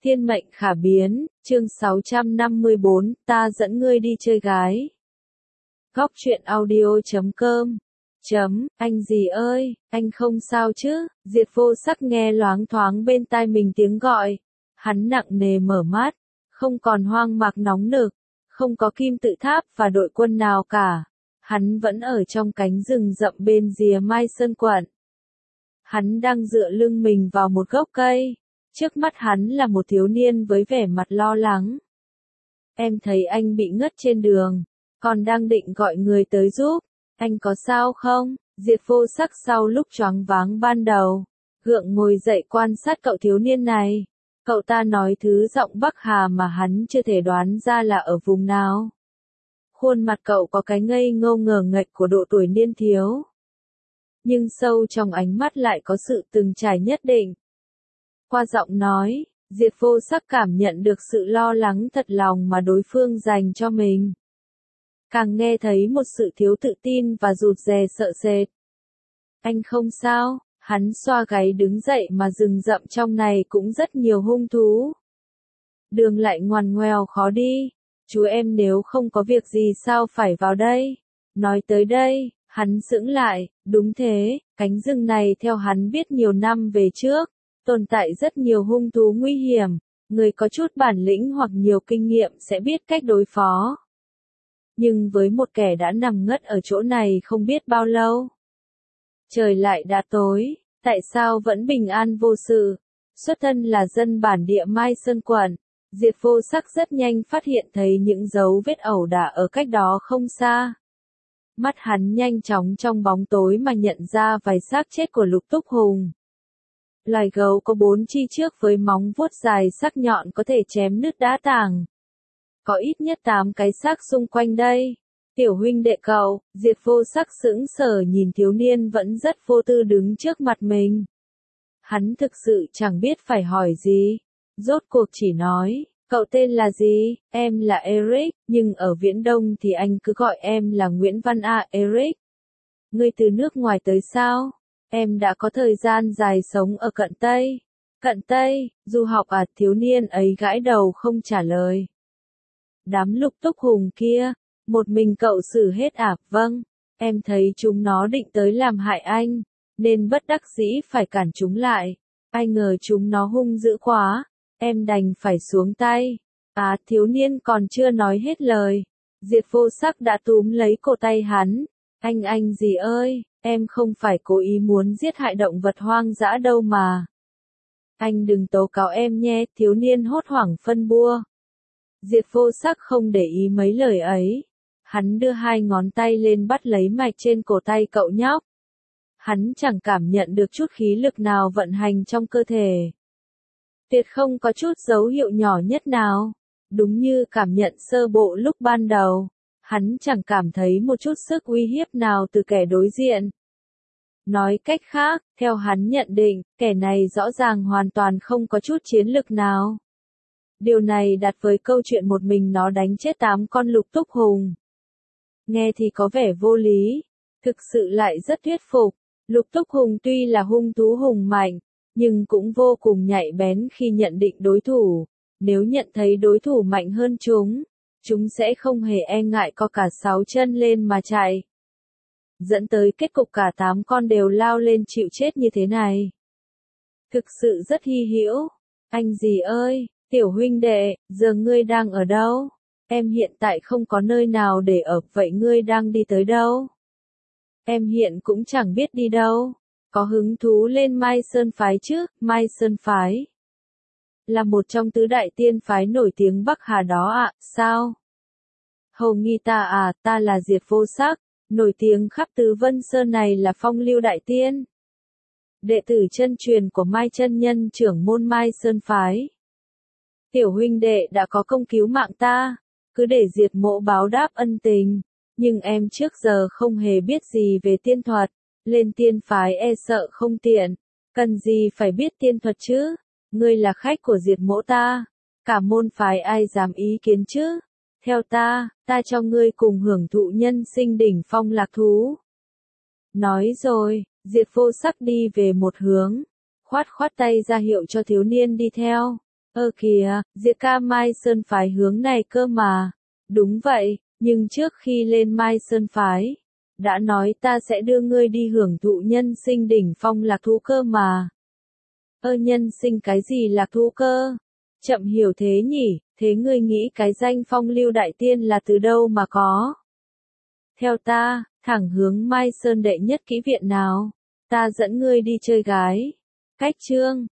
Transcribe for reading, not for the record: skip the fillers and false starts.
Thiên mệnh khả biến, chương 654, ta dẫn ngươi đi chơi gái. Góc truyện audio.com Anh gì ơi, anh không sao chứ? Diệt Vô Sắc nghe loáng thoáng bên tai mình tiếng gọi. Hắn nặng nề mở mắt, không còn hoang mạc nóng nực, không có kim tự tháp và đội quân nào cả. Hắn vẫn ở trong cánh rừng rậm bên rìa Mai Sơn quận. Hắn đang dựa lưng mình vào một gốc cây. Trước mắt hắn là một thiếu niên với vẻ mặt lo lắng. Em thấy anh bị ngất trên đường, còn đang định gọi người tới giúp. Anh có sao không? Diệt Vô Sắc sau lúc choáng váng ban đầu, gượng ngồi dậy quan sát cậu thiếu niên này. Cậu ta nói thứ giọng Bắc Hà mà hắn chưa thể đoán ra là ở vùng nào. Khuôn mặt cậu có cái ngây ngô ngờ nghệch của độ tuổi niên thiếu. Nhưng sâu trong ánh mắt lại có sự từng trải nhất định. Qua giọng nói, Diệt Vô Sắc cảm nhận được sự lo lắng thật lòng mà đối phương dành cho mình. Càng nghe thấy một sự thiếu tự tin và rụt rè sợ sệt. Anh không sao, hắn xoa gáy đứng dậy mà rừng rậm trong này cũng rất nhiều hung thú. Đường lại ngoằn ngoèo khó đi, chú em nếu không có việc gì sao phải vào đây. Nói tới đây, hắn sững lại, đúng thế, cánh rừng này theo hắn biết nhiều năm về trước. Tồn tại rất nhiều hung thú nguy hiểm, người có chút bản lĩnh hoặc nhiều kinh nghiệm sẽ biết cách đối phó. Nhưng với một kẻ đã nằm ngất ở chỗ này không biết bao lâu. Trời lại đã tối, tại sao vẫn bình an vô sự? Xuất thân là dân bản địa Mai Sơn quận, Diệt Vô Sắc rất nhanh phát hiện thấy những dấu vết ẩu đả ở cách đó không xa. Mắt hắn nhanh chóng trong bóng tối mà nhận ra vài xác chết của Lục Túc Hùng. Loài gấu có 4 chi trước với móng vuốt dài sắc nhọn có thể chém nứt đá tảng. Có ít nhất 8 cái xác xung quanh đây. Tiểu huynh đệ cậu, Diệt Vô Sắc sững sờ nhìn thiếu niên vẫn rất vô tư đứng trước mặt mình. Hắn thực sự chẳng biết phải hỏi gì. Rốt cuộc chỉ nói, cậu tên là gì? Em là Eric, nhưng ở Viễn Đông thì anh cứ gọi em là Nguyễn Văn A. Eric. Ngươi từ nước ngoài tới sao? Em đã có thời gian dài sống ở Cận Tây. Cận Tây, du học à? Thiếu niên ấy gãi đầu không trả lời. Đám Lục Túc Hùng kia, một mình cậu xử hết à? Vâng, em thấy chúng nó định tới làm hại anh, nên bất đắc dĩ phải cản chúng lại. Ai ngờ chúng nó hung dữ quá, em đành phải xuống tay. À, thiếu niên còn chưa nói hết lời. Diệt Vô Sắc đã túm lấy cổ tay hắn. Anh gì ơi, em không phải cố ý muốn giết hại động vật hoang dã đâu mà. Anh đừng tố cáo em nhé, thiếu niên hốt hoảng phân bua. Diệt Vô Sắc không để ý mấy lời ấy. Hắn đưa 2 ngón tay lên bắt lấy mạch trên cổ tay cậu nhóc. Hắn chẳng cảm nhận được chút khí lực nào vận hành trong cơ thể. Tuyệt không có chút dấu hiệu nhỏ nhất nào. Đúng như cảm nhận sơ bộ lúc ban đầu. Hắn chẳng cảm thấy một chút sức uy hiếp nào từ kẻ đối diện. Nói cách khác, theo hắn nhận định, kẻ này rõ ràng hoàn toàn không có chút chiến lực nào. Điều này đặt với câu chuyện một mình nó đánh chết 8 con Lục Túc Hùng. Nghe thì có vẻ vô lý, thực sự lại rất thuyết phục. Lục Túc Hùng tuy là hung thú hùng mạnh, nhưng cũng vô cùng nhạy bén khi nhận định đối thủ. Nếu nhận thấy đối thủ mạnh hơn chúng sẽ không hề e ngại co cả 6 chân lên mà chạy. Dẫn tới kết cục cả 8 con đều lao lên chịu chết như thế này. Thực sự rất hy hữu. Anh gì ơi, tiểu huynh đệ, giờ ngươi đang ở đâu? Em hiện tại không có nơi nào để ở, vậy ngươi đang đi tới đâu? Em hiện cũng chẳng biết đi đâu. Có hứng thú lên Mai Sơn phái chứ? Mai Sơn phái là một trong tứ đại tiên phái nổi tiếng Bắc Hà đó ạ. Sao? Hầu nghi ta à? Ta là Diệt Vô Sắc, nổi tiếng khắp tứ Vân Sơn này là phong lưu đại tiên. Đệ tử chân truyền của Mai chân nhân trưởng môn Mai Sơn phái. Tiểu huynh đệ đã có công cứu mạng ta, cứ để Diệt mộ báo đáp ân tình. Nhưng em trước giờ không hề biết gì về tiên thuật, lên tiên phái e sợ không tiện. Cần gì phải biết tiên thuật chứ? Ngươi là khách của Diệt mộ ta, cả môn phái ai dám ý kiến chứ? Theo ta cho ngươi cùng hưởng thụ nhân sinh đỉnh phong lạc thú. Nói rồi, Diệt Vô Sắc đi về một hướng, khoát tay ra hiệu cho thiếu niên đi theo. Kìa, Diệp ca Mai Sơn phái hướng này cơ mà. Đúng vậy, nhưng trước khi lên Mai Sơn phái, đã nói ta sẽ đưa ngươi đi hưởng thụ nhân sinh đỉnh phong lạc thú cơ mà. Nhân sinh cái gì lạc thú cơ? Chậm hiểu thế nhỉ, thế ngươi nghĩ cái danh phong lưu đại tiên là từ đâu mà có? Theo ta, thẳng hướng Mai Sơn đệ nhất kỹ viện nào, ta dẫn ngươi đi chơi gái. Cách chương